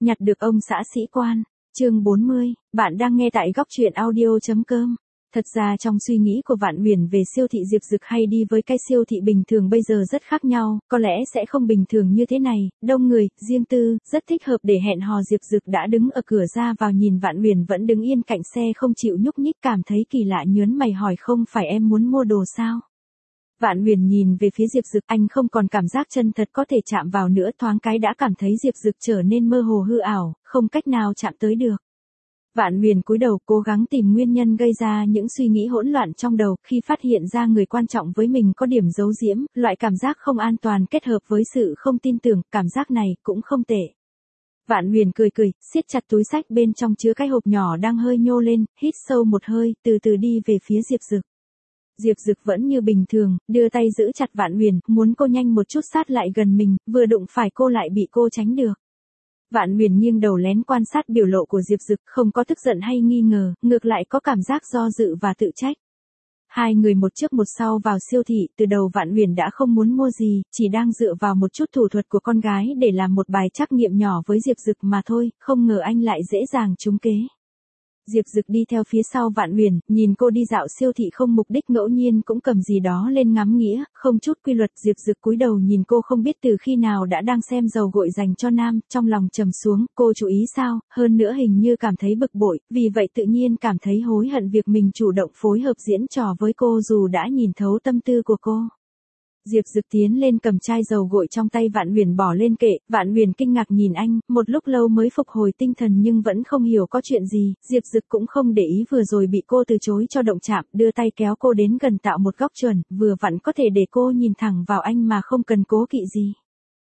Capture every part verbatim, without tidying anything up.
Nhặt được ông xã sĩ quan. Chương bốn mươi, bạn đang nghe tại góc truyện audio chấm com. Thật ra trong suy nghĩ của Vạn Huyền về siêu thị Diệp Dực hay đi với cái siêu thị bình thường bây giờ rất khác nhau, có lẽ sẽ không bình thường như thế này, đông người, riêng tư, rất thích hợp để hẹn hò. Diệp Dực đã đứng ở cửa ra vào nhìn Vạn Huyền vẫn đứng yên cạnh xe không chịu nhúc nhích, cảm thấy kỳ lạ, nhớn mày hỏi không phải em muốn mua đồ sao? Vạn Huyền nhìn về phía Diệp Dực, anh không còn cảm giác chân thật có thể chạm vào nữa, thoáng cái đã cảm thấy Diệp Dực trở nên mơ hồ hư ảo, không cách nào chạm tới được. Vạn Huyền cúi đầu cố gắng tìm nguyên nhân gây ra những suy nghĩ hỗn loạn trong đầu, khi phát hiện ra người quan trọng với mình có điểm giấu giếm, loại cảm giác không an toàn kết hợp với sự không tin tưởng, cảm giác này cũng không tệ. Vạn Huyền cười cười, siết chặt túi xách bên trong chứa cái hộp nhỏ đang hơi nhô lên, hít sâu một hơi, từ từ đi về phía Diệp Dực. Diệp Dực vẫn như bình thường, đưa tay giữ chặt Vạn Huyền, muốn cô nhanh một chút sát lại gần mình, vừa đụng phải cô lại bị cô tránh được. Vạn Huyền nghiêng đầu lén quan sát biểu lộ của Diệp Dực, không có tức giận hay nghi ngờ, ngược lại có cảm giác do dự và tự trách. Hai người một trước một sau vào siêu thị, từ đầu Vạn Huyền đã không muốn mua gì, chỉ đang dựa vào một chút thủ thuật của con gái để làm một bài trắc nghiệm nhỏ với Diệp Dực mà thôi, không ngờ anh lại dễ dàng trúng kế. Diệp Dực đi theo phía sau Vạn Huyền, nhìn cô đi dạo siêu thị không mục đích, ngẫu nhiên cũng cầm gì đó lên ngắm nghía, không chút quy luật. Diệp Dực cúi đầu nhìn cô, không biết từ khi nào đã đang xem dầu gội dành cho nam, trong lòng trầm xuống, cô chú ý sao, hơn nữa hình như cảm thấy bực bội, vì vậy tự nhiên cảm thấy hối hận việc mình chủ động phối hợp diễn trò với cô dù đã nhìn thấu tâm tư của cô. Diệp Dực tiến lên cầm chai dầu gội trong tay Vạn Huyền bỏ lên kệ, Vạn Huyền kinh ngạc nhìn anh, một lúc lâu mới phục hồi tinh thần nhưng vẫn không hiểu có chuyện gì. Diệp Dực cũng không để ý vừa rồi bị cô từ chối cho động chạm, đưa tay kéo cô đến gần tạo một góc chuẩn, vừa vặn có thể để cô nhìn thẳng vào anh mà không cần cố kỵ gì.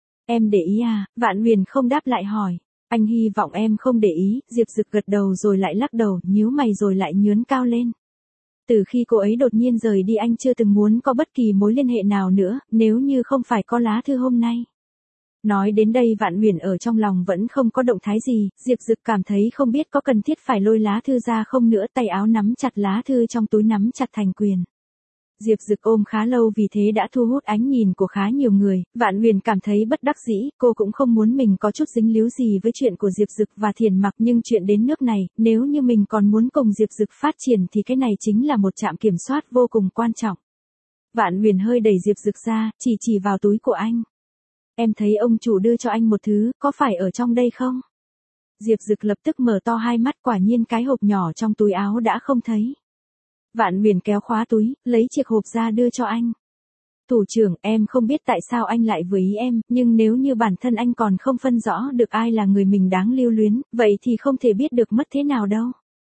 Em để ý à? Vạn Huyền không đáp lại hỏi. Anh hy vọng em không để ý. Diệp Dực gật đầu rồi lại lắc đầu, nhíu mày rồi lại nhướn cao lên. Từ khi cô ấy đột nhiên rời đi anh chưa từng muốn có bất kỳ mối liên hệ nào nữa, nếu như không phải có lá thư hôm nay. Nói đến đây Vạn Huyền ở trong lòng vẫn không có động thái gì, Diệp Dực cảm thấy không biết có cần thiết phải lôi lá thư ra không nữa, tay áo nắm chặt lá thư trong túi nắm chặt thành quyền. Diệp Dực ôm khá lâu vì thế đã thu hút ánh nhìn của khá nhiều người, Vạn Huyền cảm thấy bất đắc dĩ, cô cũng không muốn mình có chút dính líu gì với chuyện của Diệp Dực và Thiền Mặc, nhưng chuyện đến nước này, nếu như mình còn muốn cùng Diệp Dực phát triển thì cái này chính là một trạm kiểm soát vô cùng quan trọng. Vạn Huyền hơi đẩy Diệp Dực ra, chỉ chỉ vào túi của anh. Em thấy ông chủ đưa cho anh một thứ, có phải ở trong đây không? Diệp Dực lập tức mở to hai mắt, quả nhiên cái hộp nhỏ trong túi áo đã không thấy. Vạn Huyền kéo khóa túi, lấy chiếc hộp ra đưa cho anh. Thủ trưởng, em không biết tại sao anh lại vừa ý em, nhưng nếu như bản thân anh còn không phân rõ được ai là người mình đáng lưu luyến, vậy thì không thể biết được mất thế nào đâu.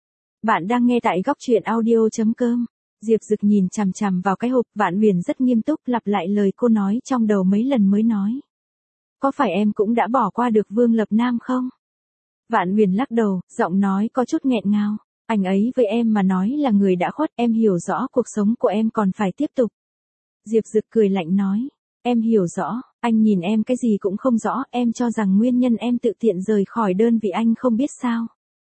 Bạn đang nghe tại góc truyện audio chấm com. Diệp Dực nhìn chằm chằm vào cái hộp, Vạn Huyền rất nghiêm túc lặp lại lời cô nói trong đầu mấy lần mới nói. Có phải em cũng đã bỏ qua được Vương Lập Nam không? Vạn Huyền lắc đầu, giọng nói có chút nghẹn ngào. Anh ấy với em mà nói là người đã khuất, em hiểu rõ cuộc sống của em còn phải tiếp tục. Diệp Dực cười lạnh nói, em hiểu rõ, anh nhìn em cái gì cũng không rõ, em cho rằng nguyên nhân em tự tiện rời khỏi đơn vị anh không biết sao.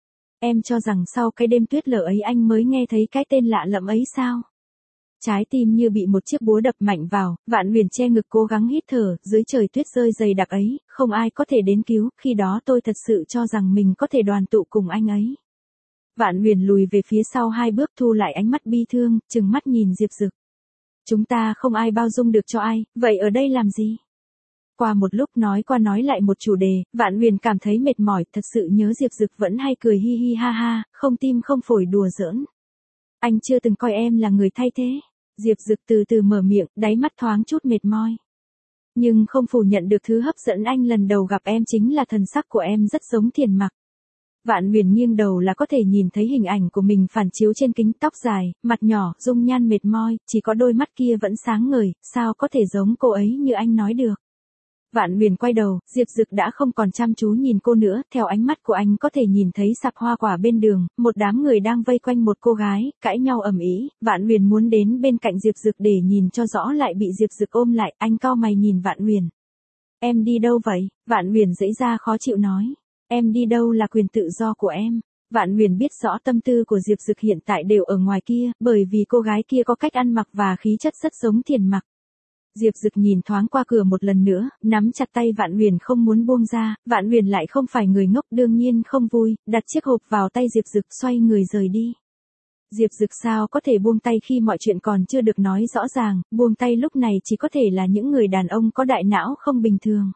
Em cho rằng sau cái đêm tuyết lở ấy anh mới nghe thấy cái tên lạ lẫm ấy sao. Trái tim như bị một chiếc búa đập mạnh vào, Vạn Huyền che ngực cố gắng hít thở, dưới trời tuyết rơi dày đặc ấy, không ai có thể đến cứu, khi đó tôi thật sự cho rằng mình có thể đoàn tụ cùng anh ấy. Vạn Huyền lùi về phía sau hai bước, thu lại ánh mắt bi thương, trừng mắt nhìn Diệp Dực. Chúng ta không ai bao dung được cho ai, vậy ở đây làm gì? Qua một lúc nói qua nói lại một chủ đề, Vạn Huyền cảm thấy mệt mỏi, thật sự nhớ Diệp Dực vẫn hay cười hi hi ha ha, không tim không phổi đùa giỡn. Anh chưa từng coi em là người thay thế. Diệp Dực từ từ mở miệng, đáy mắt thoáng chút mệt mỏi. Nhưng không phủ nhận được thứ hấp dẫn anh lần đầu gặp em chính là thần sắc của em rất giống Thiền Mặc. Vạn Huyền nghiêng đầu là có thể nhìn thấy hình ảnh của mình phản chiếu trên kính, tóc dài, mặt nhỏ, dung nhan mệt mỏi, chỉ có đôi mắt kia vẫn sáng ngời, sao có thể giống cô ấy như anh nói được. Vạn Huyền quay đầu, Diệp Dực đã không còn chăm chú nhìn cô nữa, theo ánh mắt của anh có thể nhìn thấy sạp hoa quả bên đường, một đám người đang vây quanh một cô gái, cãi nhau ầm ĩ. Vạn Huyền muốn đến bên cạnh Diệp Dực để nhìn cho rõ lại bị Diệp Dực ôm lại, anh cau mày nhìn Vạn Huyền. Em đi đâu vậy? Vạn Huyền giãy ra khó chịu nói. Em đi đâu là quyền tự do của em. Vạn Huyền biết rõ tâm tư của Diệp Dực hiện tại đều ở ngoài kia, bởi vì cô gái kia có cách ăn mặc và khí chất rất giống Thiền Mặc. Diệp Dực nhìn thoáng qua cửa một lần nữa, nắm chặt tay Vạn Huyền không muốn buông ra, Vạn Huyền lại không phải người ngốc đương nhiên không vui, đặt chiếc hộp vào tay Diệp Dực xoay người rời đi. Diệp Dực sao có thể buông tay khi mọi chuyện còn chưa được nói rõ ràng, buông tay lúc này chỉ có thể là những người đàn ông có đại não không bình thường.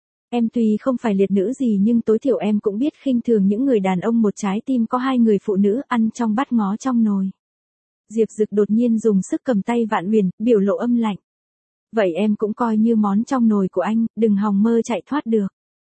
Em tuy không phải liệt nữ gì nhưng tối thiểu em cũng biết khinh thường những người đàn ông một trái tim có hai người phụ nữ ăn trong bát ngó trong nồi. Diệp Dực đột nhiên dùng sức cầm tay Vạn Huyền, biểu lộ âm lạnh. Vậy em cũng coi như món trong nồi của anh, đừng hòng mơ chạy thoát được.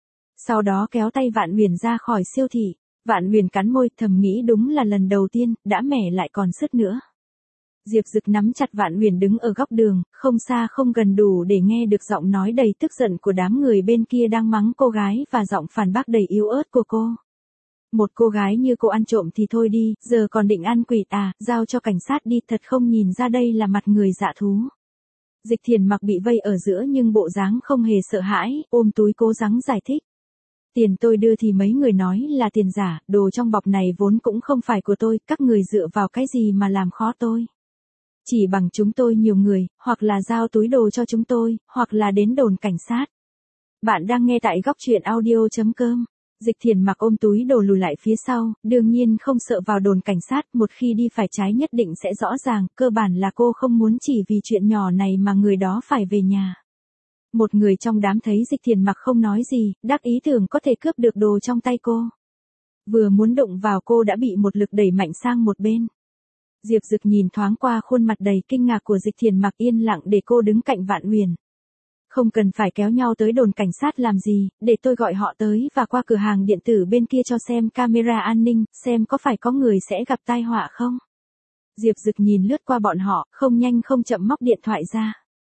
Sau đó kéo tay Vạn Huyền ra khỏi siêu thị. Vạn Huyền cắn môi thầm nghĩ đúng là lần đầu tiên, đã mẻ lại còn sứt nữa. Diệp Dực nắm chặt Vạn Huyền đứng ở góc đường, không xa không gần đủ để nghe được giọng nói đầy tức giận của đám người bên kia đang mắng cô gái và giọng phản bác đầy yếu ớt của cô. Một cô gái như cô ăn trộm thì thôi đi, giờ còn định ăn quỵt à, giao cho cảnh sát đi, thật không nhìn ra đây là mặt người dạ thú. Dịch Thiền Mặc bị vây ở giữa nhưng bộ dáng không hề sợ hãi, ôm túi cố gắng giải thích. Tiền tôi đưa thì mấy người nói là tiền giả, đồ trong bọc này vốn cũng không phải của tôi, các người dựa vào cái gì mà làm khó tôi. Chỉ bằng chúng tôi nhiều người, hoặc là giao túi đồ cho chúng tôi, hoặc là đến đồn cảnh sát. Bạn đang nghe tại góc truyện audio chấm com. Dịch Thiền Mặc ôm túi đồ lùi lại phía sau, đương nhiên không sợ vào đồn cảnh sát, một khi đi phải trái nhất định sẽ rõ ràng, cơ bản là cô không muốn chỉ vì chuyện nhỏ này mà người đó phải về nhà. Một người trong đám thấy Dịch Thiền Mặc không nói gì, đắc ý tưởng có thể cướp được đồ trong tay cô. Vừa muốn đụng vào cô đã bị một lực đẩy mạnh sang một bên. Diệp Dực nhìn thoáng qua khuôn mặt đầy kinh ngạc của Dịch Thiền Mặc yên lặng để cô đứng cạnh Vạn Huyền. Không cần phải kéo nhau tới đồn cảnh sát làm gì, để tôi gọi họ tới và qua cửa hàng điện tử bên kia cho xem camera an ninh, xem có phải có người sẽ gặp tai họa không. Diệp Dực nhìn lướt qua bọn họ, không nhanh không chậm móc điện thoại ra.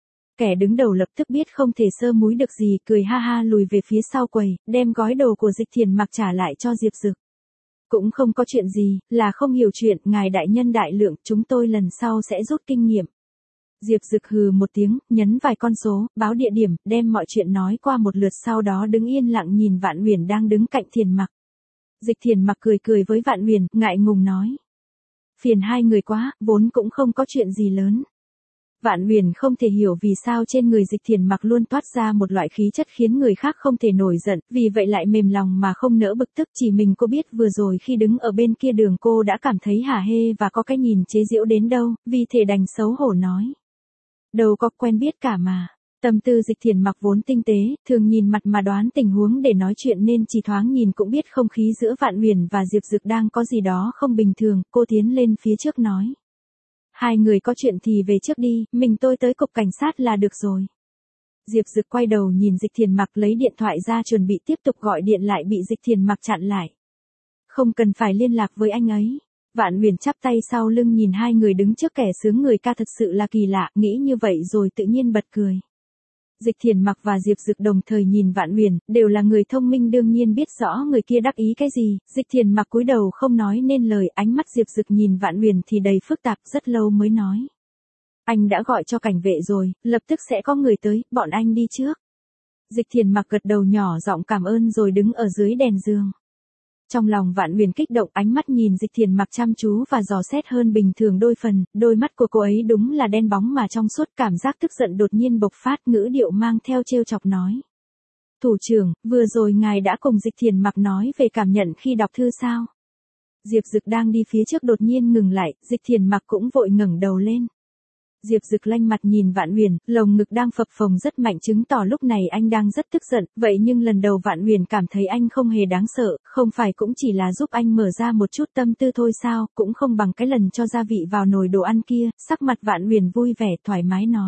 Kẻ đứng đầu lập tức biết không thể sơ múi được gì, cười ha ha lùi về phía sau quầy, đem gói đồ của Dịch Thiền Mặc trả lại cho Diệp Dực. Cũng không có chuyện gì, là không hiểu chuyện, ngài đại nhân đại lượng, chúng tôi lần sau sẽ rút kinh nghiệm. Diệp Dực hừ một tiếng, nhấn vài con số, báo địa điểm, đem mọi chuyện nói qua một lượt sau đó đứng yên lặng nhìn Vạn Huyền đang đứng cạnh Thiền Mặc. Dịch Thiền Mặc cười cười với Vạn Huyền, ngại ngùng nói. Phiền hai người quá, vốn cũng không có chuyện gì lớn. Vạn Huyền không thể hiểu vì sao trên người Dịch Thiền Mặc luôn toát ra một loại khí chất khiến người khác không thể nổi giận, vì vậy lại mềm lòng mà không nỡ bực tức, chỉ mình cô biết vừa rồi khi đứng ở bên kia đường cô đã cảm thấy hả hê và có cái nhìn chế giễu đến đâu, vì thể đành xấu hổ nói. Đâu có quen biết cả mà. Tâm tư Dịch Thiền Mặc vốn tinh tế, thường nhìn mặt mà đoán tình huống để nói chuyện nên chỉ thoáng nhìn cũng biết không khí giữa Vạn Huyền và Diệp Dực đang có gì đó không bình thường, cô tiến lên phía trước nói. Hai người có chuyện thì về trước đi, mình tôi tới cục cảnh sát là được rồi. Diệp Dực quay đầu nhìn Dịch Thiền Mặc lấy điện thoại ra chuẩn bị tiếp tục gọi điện lại bị Dịch Thiền Mặc chặn lại. Không cần phải liên lạc với anh ấy. Vạn Huyền chắp tay sau lưng nhìn hai người đứng trước kẻ sướng người ca thật sự là kỳ lạ, nghĩ như vậy rồi tự nhiên bật cười. Dịch Thiền Mặc và Diệp Dực đồng thời nhìn Vạn Huyền, đều là người thông minh đương nhiên biết rõ người kia đắc ý cái gì, Dịch Thiền Mặc cúi đầu không nói nên lời, ánh mắt Diệp Dực nhìn Vạn Huyền thì đầy phức tạp, rất lâu mới nói. Anh đã gọi cho cảnh vệ rồi, lập tức sẽ có người tới, bọn anh đi trước. Dịch Thiền Mặc gật đầu nhỏ giọng cảm ơn rồi đứng ở dưới đèn giường. Trong lòng Vạn Huyền kích động, ánh mắt nhìn Dịch Thiền Mặc chăm chú và dò xét hơn bình thường đôi phần, đôi mắt của cô ấy đúng là đen bóng mà trong suốt, cảm giác tức giận đột nhiên bộc phát, ngữ điệu mang theo trêu chọc nói. Thủ trưởng, vừa rồi ngài đã cùng Dịch Thiền Mặc nói về cảm nhận khi đọc thư sao? Diệp Dực đang đi phía trước đột nhiên ngừng lại, Dịch Thiền Mặc cũng vội ngẩng đầu lên. Diệp Dực lanh mặt nhìn Vạn Huyền, lồng ngực đang phập phồng rất mạnh chứng tỏ lúc này anh đang rất tức giận, vậy nhưng lần đầu Vạn Huyền cảm thấy anh không hề đáng sợ, không phải cũng chỉ là giúp anh mở ra một chút tâm tư thôi sao, cũng không bằng cái lần cho gia vị vào nồi đồ ăn kia, sắc mặt Vạn Huyền vui vẻ thoải mái nói.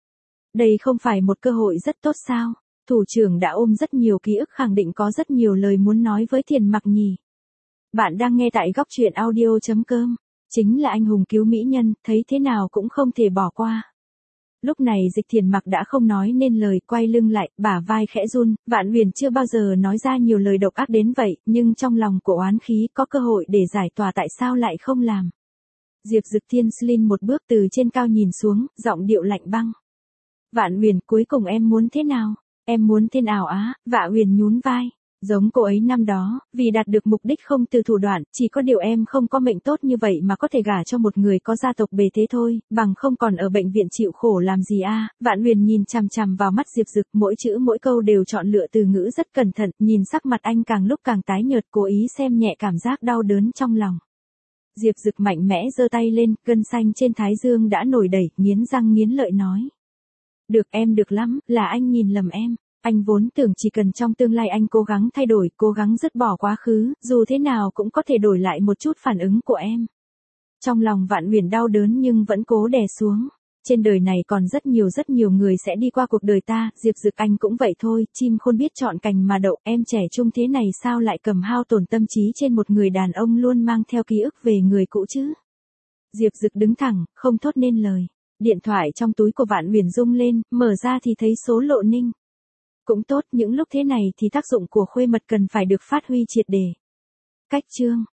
Đây không phải một cơ hội rất tốt sao, thủ trưởng đã ôm rất nhiều ký ức khẳng định có rất nhiều lời muốn nói với Thiền Mặc nhỉ. Bạn đang nghe tại góc truyện audio chấm com. Chính là anh hùng cứu mỹ nhân, thấy thế nào cũng không thể bỏ qua. Lúc này Dịch Thiền Mặc đã không nói nên lời, quay lưng lại, bả vai khẽ run, Vạn Huyền chưa bao giờ nói ra nhiều lời độc ác đến vậy, nhưng trong lòng của oán khí có cơ hội để giải tỏa tại sao lại không làm. Diệp Dực Thiên Slin một bước từ trên cao nhìn xuống, giọng điệu lạnh băng. Vạn Huyền, cuối cùng em muốn thế nào? Em muốn thế nào á? Vạn Huyền nhún vai. Giống cô ấy năm đó, vì đạt được mục đích không từ thủ đoạn, chỉ có điều em không có mệnh tốt như vậy mà có thể gả cho một người có gia tộc bề thế thôi, bằng không còn ở bệnh viện chịu khổ làm gì a. Vạn Huyền nhìn chằm chằm vào mắt Diệp Dực, mỗi chữ mỗi câu đều chọn lựa từ ngữ rất cẩn thận, nhìn sắc mặt anh càng lúc càng tái nhợt, cố ý xem nhẹ cảm giác đau đớn trong lòng. Diệp Dực mạnh mẽ giơ tay lên, gân xanh trên thái dương đã nổi đầy, nghiến răng nghiến lợi nói. Được, em được lắm, là anh nhìn lầm em. Anh vốn tưởng chỉ cần trong tương lai anh cố gắng thay đổi, cố gắng dứt bỏ quá khứ, dù thế nào cũng có thể đổi lại một chút phản ứng của em. Trong lòng Vạn Huyền đau đớn nhưng vẫn cố đè xuống. Trên đời này còn rất nhiều rất nhiều người sẽ đi qua cuộc đời ta, Diệp Dực anh cũng vậy thôi, chim khôn biết chọn cành mà đậu, em trẻ trung thế này sao lại cầm hao tổn tâm trí trên một người đàn ông luôn mang theo ký ức về người cũ chứ. Diệp Dực đứng thẳng, không thốt nên lời. Điện thoại trong túi của Vạn Huyền rung lên, mở ra thì thấy số Lộ Ninh. Cũng tốt, những lúc thế này thì tác dụng của khuê mật cần phải được phát huy triệt để. Cách chương